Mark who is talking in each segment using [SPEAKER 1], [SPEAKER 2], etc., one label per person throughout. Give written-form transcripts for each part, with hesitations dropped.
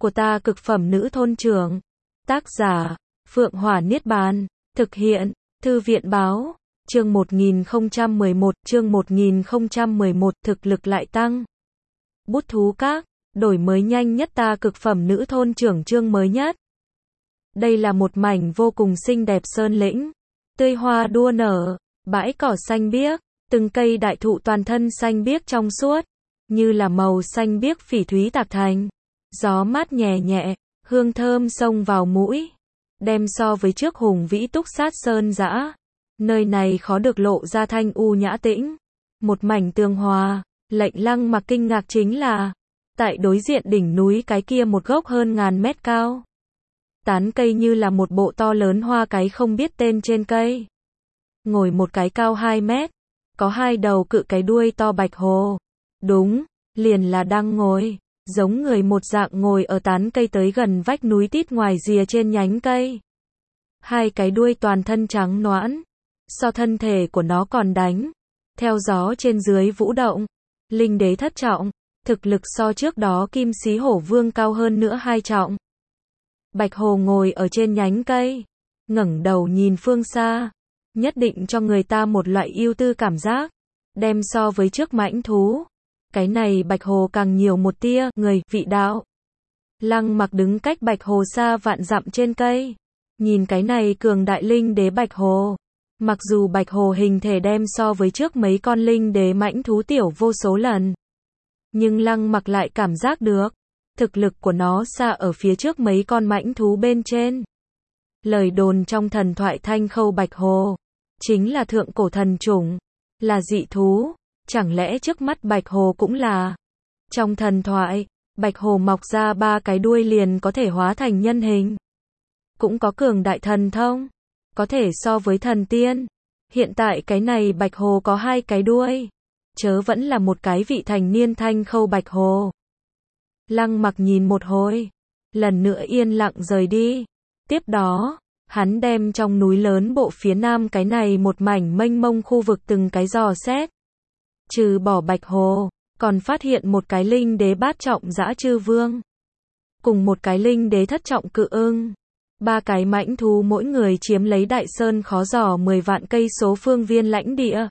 [SPEAKER 1] của ta cực phẩm nữ thôn trưởng. Tác giả, Phượng Hỏa Niết Bàn. Thực hiện, Thư viện Báo. Chương 1011, chương 1011, thực lực lại tăng. Bút thú các, đổi mới nhanh nhất ta cực phẩm nữ thôn trưởng chương mới nhất. Đây là một mảnh vô cùng xinh đẹp sơn lĩnh. Tươi hoa đua nở, bãi cỏ xanh biếc, từng cây đại thụ toàn thân xanh biếc trong suốt, như là màu xanh biếc phỉ thúy tạc thành. Gió mát nhẹ nhẹ, hương thơm xông vào mũi, đem so với trước hùng vĩ túc sát sơn dã. Nơi này khó được lộ ra thanh u nhã tĩnh, một mảnh tường hòa. Lệnh Lăng Mặc kinh ngạc chính là, tại đối diện đỉnh núi cái kia một gốc hơn ngàn mét cao. Tán cây như là một bộ to lớn hoa cái không biết tên trên cây. Ngồi một cái cao 2 mét, có hai đầu cự cái đuôi to bạch hồ. Đúng, liền là đang ngồi, giống người một dạng ngồi ở tán cây tới gần vách núi tít ngoài rìa trên nhánh cây. Hai cái đuôi toàn thân trắng nõn, so thân thể của nó còn đánh, theo gió trên dưới vũ động. Linh đế thất trọng, thực lực so trước đó Kim Xí Hổ Vương cao hơn nữa 2 trọng. Bạch hồ ngồi ở trên nhánh cây, ngẩng đầu nhìn phương xa, nhất định cho người ta một loại yêu tư cảm giác, đem so với trước mãnh thú. Cái này bạch hồ càng nhiều một tia người vị đạo. Lăng Mặc đứng cách bạch hồ xa vạn dặm trên cây, nhìn cái này cường đại linh đế bạch hồ. Mặc dù bạch hồ hình thể đem so với trước mấy con linh đế mãnh thú tiểu vô số lần, nhưng Lăng Mặc lại cảm giác được, thực lực của nó xa ở phía trước mấy con mãnh thú bên trên. Lời đồn trong thần thoại Thanh Khâu bạch hồ, chính là thượng cổ thần chủng, là dị thú, chẳng lẽ trước mắt bạch hồ cũng là? Trong thần thoại, bạch hồ mọc ra 3 cái đuôi liền có thể hóa thành nhân hình. Cũng có cường đại thần thông, có thể so với thần tiên. Hiện tại cái này bạch hồ có 2 cái đuôi, chớ vẫn là một cái vị thành niên Thanh Khâu bạch hồ. Lăng Mặc nhìn một hồi, lần nữa yên lặng rời đi. Tiếp đó, hắn đem trong núi lớn bộ phía nam cái này một mảnh mênh mông khu vực từng cái dò xét. Trừ bỏ bạch hồ, còn phát hiện một cái linh đế bát trọng dã chư vương, cùng một cái linh đế thất trọng cự ưng. 3 cái mãnh thú mỗi người chiếm lấy đại sơn khó dò 10 vạn cây số phương viên lãnh địa.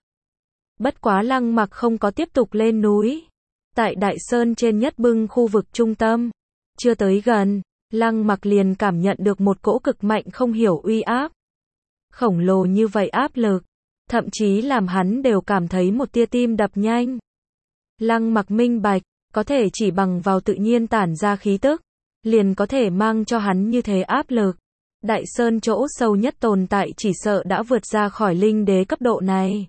[SPEAKER 1] Bất quá Lăng Mặc không có tiếp tục lên núi. Tại đại sơn trên nhất bưng khu vực trung tâm, chưa tới gần, Lăng Mặc liền cảm nhận được một cỗ cực mạnh không hiểu uy áp. Khổng lồ như vậy áp lực, thậm chí làm hắn đều cảm thấy một tia tim đập nhanh. Lăng Mặc minh bạch, có thể chỉ bằng vào tự nhiên tản ra khí tức, liền có thể mang cho hắn như thế áp lực. Đại sơn chỗ sâu nhất tồn tại chỉ sợ đã vượt ra khỏi linh đế cấp độ này.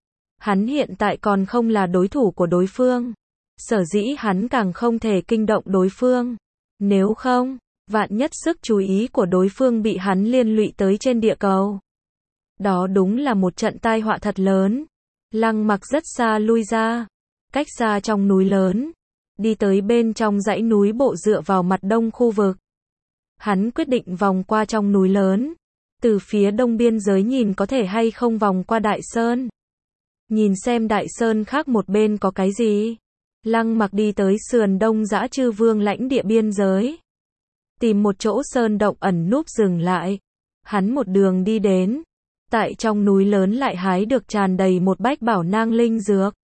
[SPEAKER 1] Hắn hiện tại còn không là đối thủ của đối phương. Sở dĩ hắn càng không thể kinh động đối phương. Nếu không, vạn nhất sức chú ý của đối phương bị hắn liên lụy tới trên địa cầu, đó đúng là một trận tai họa thật lớn. Lăng Mặc rất xa lui ra, cách xa trong núi lớn, đi tới bên trong dãy núi bộ dựa vào mặt đông khu vực. Hắn quyết định vòng qua trong núi lớn, từ phía đông biên giới nhìn có thể hay không vòng qua đại sơn. Nhìn xem đại sơn khác một bên có cái gì. Lăng Mặc đi tới sườn đông dã chư vương lãnh địa biên giới, tìm một chỗ sơn động ẩn núp dừng lại. Hắn một đường đi đến, tại trong núi lớn lại hái được tràn đầy một bách bảo nang linh dược.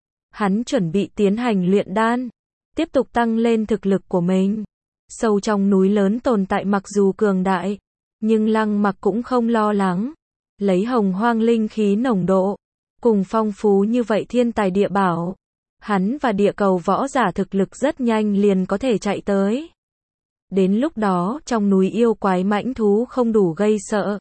[SPEAKER 1] Hắn chuẩn bị tiến hành luyện đan, tiếp tục tăng lên thực lực của mình. Sâu trong núi lớn tồn tại mặc dù cường đại, nhưng Lăng Mặc cũng không lo lắng. Lấy hồng hoang linh khí nồng độ, cùng phong phú như vậy thiên tài địa bảo, hắn và địa cầu võ giả thực lực rất nhanh liền có thể chạy tới. Đến lúc đó, trong núi yêu quái mãnh thú không đủ gây sợ.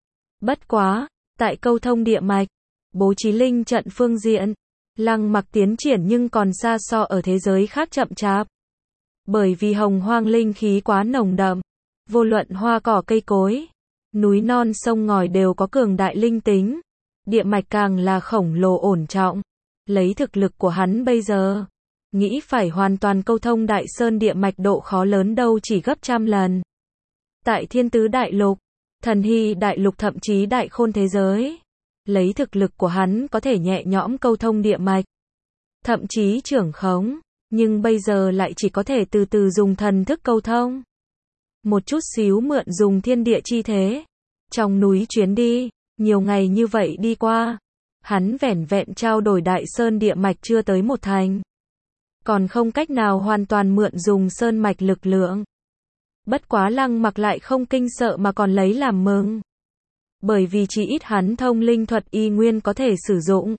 [SPEAKER 1] Bất quá, tại câu thông địa mạch, bố trí linh trận phương diện, Lăng Mặc tiến triển nhưng còn xa so ở thế giới khác chậm chạp. Bởi vì hồng hoang linh khí quá nồng đậm, vô luận hoa cỏ cây cối, núi non sông ngòi đều có cường đại linh tính. Địa mạch càng là khổng lồ ổn trọng. Lấy thực lực của hắn bây giờ, nghĩ phải hoàn toàn câu thông đại sơn địa mạch độ khó lớn đâu chỉ gấp trăm lần. Tại Thiên Tứ Đại Lục, Thần Hy Đại Lục thậm chí Đại Khôn thế giới, lấy thực lực của hắn có thể nhẹ nhõm câu thông địa mạch, thậm chí trưởng khống. nhưng bây giờ lại chỉ có thể từ từ dùng thần thức câu thông. Một chút xíu mượn dùng thiên địa chi thế. Trong núi chuyến đi, nhiều ngày như vậy đi qua, hắn vẻn vẹn trao đổi Đại Sơn địa mạch chưa tới một thành. Còn không cách nào hoàn toàn mượn dùng sơn mạch lực lượng. Bất quá Lăng Mặc lại không kinh sợ mà còn lấy làm mừng. Bởi vì chỉ ít hắn thông linh thuật y nguyên có thể sử dụng.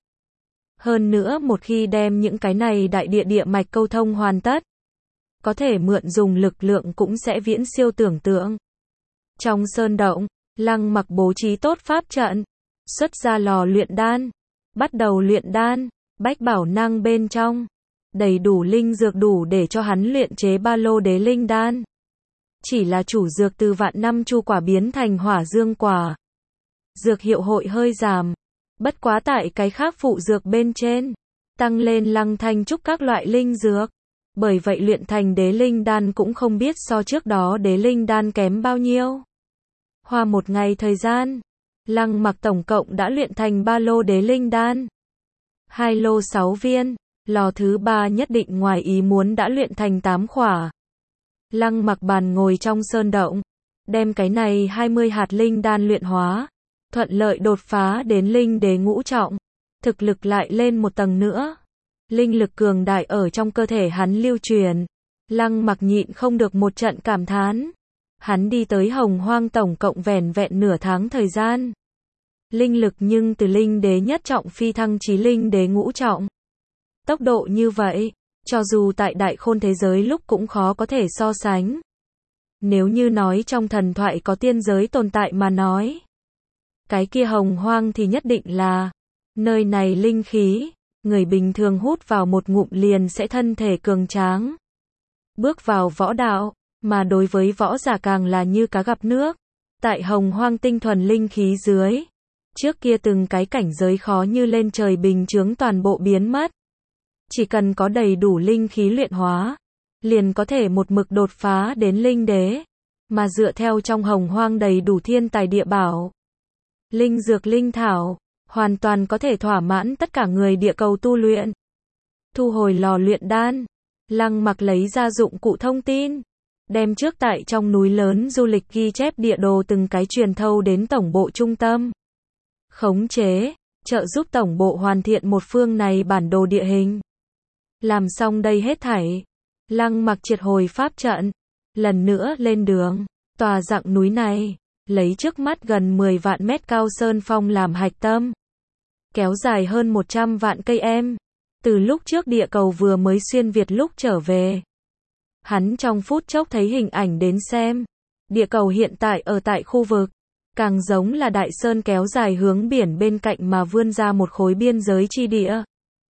[SPEAKER 1] Hơn nữa một khi đem những cái này đại địa địa mạch câu thông hoàn tất, có thể mượn dùng lực lượng cũng sẽ viễn siêu tưởng tượng. Trong sơn động, Lăng Mặc bố trí tốt pháp trận, xuất ra lò luyện đan, bắt đầu luyện đan, bách bảo năng bên trong, đầy đủ linh dược đủ để cho hắn luyện chế ba lô đế linh đan. Chỉ là chủ dược từ vạn năm chu quả biến thành hỏa dương quả. Dược hiệu hội hơi giảm, bất quá tại cái khác phụ dược bên trên, tăng lên lăng thanh trúc các loại linh dược. Bởi vậy luyện thành đế linh đan cũng không biết so trước đó đế linh đan kém bao nhiêu. Hoa một ngày thời gian, Lăng Mặc tổng cộng đã luyện thành 3 lô đế linh đan. 2 lô 6 viên, lò thứ 3 nhất định ngoài ý muốn đã luyện thành 8 khỏa. Lăng Mặc bàn ngồi trong sơn động, đem cái này 20 hạt linh đan luyện hóa, thuận lợi đột phá đến linh đế ngũ trọng, thực lực lại lên một tầng nữa. Linh lực cường đại ở trong cơ thể hắn lưu truyền, Lăng Mặc nhịn không được một trận cảm thán. Hắn đi tới Hồng Hoang tổng cộng vẻn vẹn nửa tháng thời gian. Linh lực nhưng từ linh đế nhất trọng phi thăng chí linh đế ngũ trọng. Tốc độ như vậy, cho dù tại đại khôn thế giới lúc cũng khó có thể so sánh. Nếu như nói trong thần thoại có tiên giới tồn tại mà nói, cái kia Hồng Hoang thì nhất định là nơi này linh khí, người bình thường hút vào một ngụm liền sẽ thân thể cường tráng. Bước vào võ đạo, mà đối với võ giả càng là như cá gặp nước. Tại Hồng Hoang tinh thuần linh khí dưới, trước kia từng cái cảnh giới khó như lên trời bình chướng toàn bộ biến mất. Chỉ cần có đầy đủ linh khí luyện hóa, liền có thể một mực đột phá đến linh đế, mà dựa theo trong Hồng Hoang đầy đủ thiên tài địa bảo, linh dược linh thảo, hoàn toàn có thể thỏa mãn tất cả người địa cầu tu luyện. Thu hồi lò luyện đan, Lăng Mặc lấy ra dụng cụ thông tin, đem trước tại trong núi lớn du lịch ghi chép địa đồ từng cái truyền thâu đến tổng bộ trung tâm. Khống chế, trợ giúp tổng bộ hoàn thiện một phương này bản đồ địa hình. Làm xong đây hết thảy, Lăng Mặc triệt hồi pháp trận, lần nữa lên đường. Tòa dặng núi này, lấy trước mắt gần 10 vạn mét cao sơn phong làm hạch tâm, kéo dài hơn 100 vạn cây em. Từ lúc trước địa cầu vừa mới xuyên Việt lúc trở về, hắn trong phút chốc thấy hình ảnh đến xem. Địa cầu hiện tại ở tại khu vực, càng giống là đại sơn kéo dài hướng biển bên cạnh mà vươn ra một khối biên giới chi địa.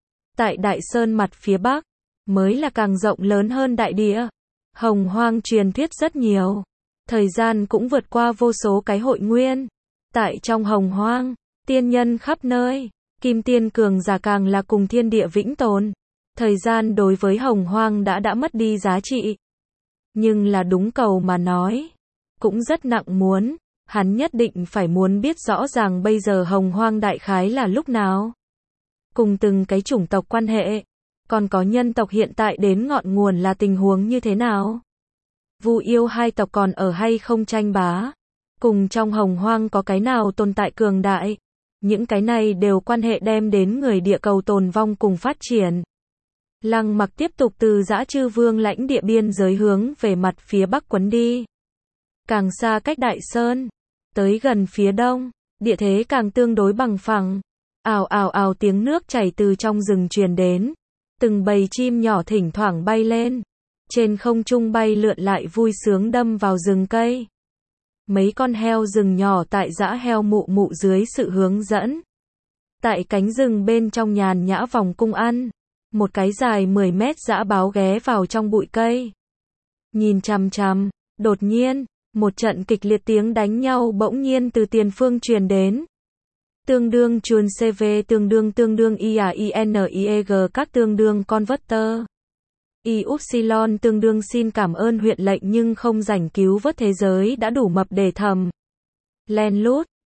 [SPEAKER 1] Tại đại sơn mặt phía bắc, mới là càng rộng lớn hơn đại địa. Hồng Hoang truyền thuyết rất nhiều. Thời gian cũng vượt qua vô số cái hội nguyên. Tại trong Hồng Hoang, tiên nhân khắp nơi, kim tiên cường giả càng là cùng thiên địa vĩnh tồn. Thời gian đối với Hồng Hoang đã mất đi giá trị. Nhưng là đúng cầu mà nói, cũng rất nặng muốn, hắn nhất định phải muốn biết rõ ràng bây giờ Hồng Hoang đại khái là lúc nào. Cùng từng cái chủng tộc quan hệ, còn có nhân tộc hiện tại đến ngọn nguồn là tình huống như thế nào. Vu yêu hai tộc còn ở hay không tranh bá, cùng trong Hồng Hoang có cái nào tồn tại cường đại. Những cái này đều quan hệ đem đến người địa cầu tồn vong cùng phát triển. Lăng Mặc tiếp tục từ Dã Chư Vương lãnh địa biên giới hướng về mặt phía bắc quấn đi. Càng xa cách Đại Sơn, tới gần phía đông, địa thế càng tương đối bằng phẳng. Ào ào ào tiếng nước chảy từ trong rừng truyền đến. Từng bầy chim nhỏ thỉnh thoảng bay lên. Trên không trung bay lượn lại vui sướng đâm vào rừng cây. Mấy con heo rừng nhỏ tại dã heo mụ mụ dưới sự hướng dẫn. Tại cánh rừng bên trong nhàn nhã vòng cung ăn. Một cái dài 10 mét dã báo ghé vào trong bụi cây. Nhìn chằm chằm, đột nhiên, một trận kịch liệt tiếng đánh nhau bỗng nhiên từ tiền phương truyền đến. Tương đương chuồn CV tương đương IAINIEG các tương đương converter. Y-upsilon tương đương xin cảm ơn huyện lệnh nhưng không rảnh cứu vớt thế giới đã đủ mập để thầm. Len lút,